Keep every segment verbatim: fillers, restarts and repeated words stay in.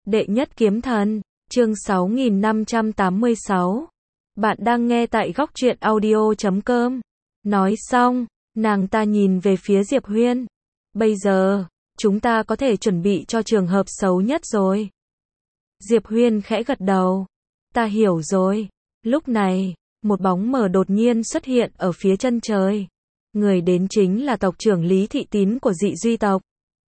Đệ nhất kiếm thần, chương sáu nghìn năm trăm tám mươi sáu. Bạn đang nghe tại góc truyện audio chấm com. Nói xong, nàng ta nhìn về phía Diệp Huyên. Bây giờ, chúng ta có thể chuẩn bị cho trường hợp xấu nhất rồi. Diệp Huyên khẽ gật đầu. Ta hiểu rồi. Lúc này, một bóng mờ đột nhiên xuất hiện ở phía chân trời. Người đến chính là tộc trưởng Lý Thị Tín của Dị Duy tộc.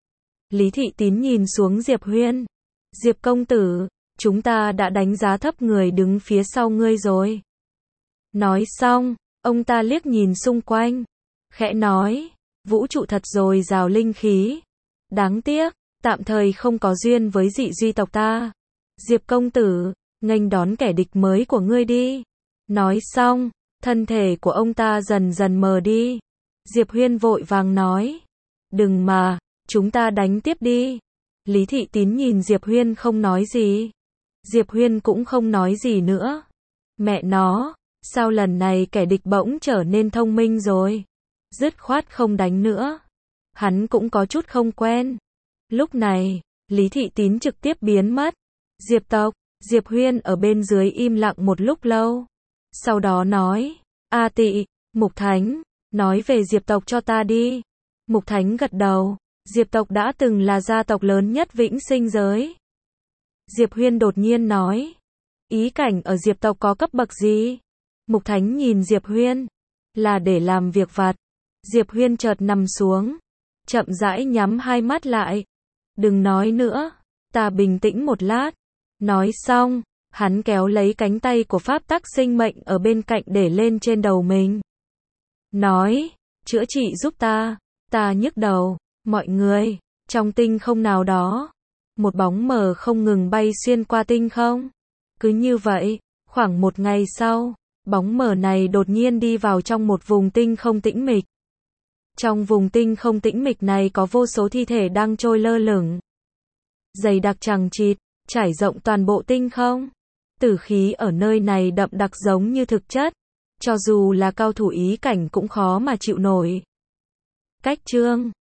Lý Thị Tín nhìn xuống Diệp Huyên. Diệp công tử, chúng ta đã đánh giá thấp người đứng phía sau ngươi rồi. Nói xong, ông ta liếc nhìn xung quanh. Khẽ nói, vũ trụ thật rồi rào linh khí. Đáng tiếc, tạm thời không có duyên với Dị Duy tộc ta. Diệp công tử, nghênh đón kẻ địch mới của ngươi đi. Nói xong, thân thể của ông ta dần dần mờ đi. Diệp Huyên vội vàng nói, đừng mà, chúng ta đánh tiếp đi. Lý Thị Tín nhìn Diệp Huyên không nói gì. Diệp Huyên cũng không nói gì nữa. Mẹ nó, sao lần này kẻ địch bỗng trở nên thông minh rồi. Dứt khoát không đánh nữa. Hắn cũng có chút không quen. Lúc này, Lý Thị Tín trực tiếp biến mất. Diệp tộc, Diệp Huyên ở bên dưới im lặng một lúc lâu. Sau đó nói, A Tị, Mục Thánh, nói về Diệp tộc cho ta đi. Mục Thánh gật đầu. Diệp tộc đã từng là gia tộc lớn nhất Vĩnh Sinh giới. Diệp Huyên đột nhiên nói, ý cảnh ở Diệp tộc có cấp bậc gì? Mục Thánh nhìn Diệp Huyên, là để làm việc vặt. Diệp Huyên chợt nằm xuống, chậm rãi nhắm hai mắt lại. Đừng nói nữa, ta bình tĩnh một lát. Nói xong, hắn kéo lấy cánh tay của pháp tắc sinh mệnh ở bên cạnh để lên trên đầu mình. Nói, chữa trị giúp ta, ta nhức đầu. Mọi người, trong tinh không nào đó, một bóng mờ không ngừng bay xuyên qua tinh không. Cứ như vậy, khoảng một ngày sau, bóng mờ này đột nhiên đi vào trong một vùng tinh không tĩnh mịch. Trong vùng tinh không tĩnh mịch này có vô số thi thể đang trôi lơ lửng. Dày đặc chằng chịt, trải rộng toàn bộ tinh không. Tử khí ở nơi này đậm đặc giống như thực chất. Cho dù là cao thủ ý cảnh cũng khó mà chịu nổi. Cách chương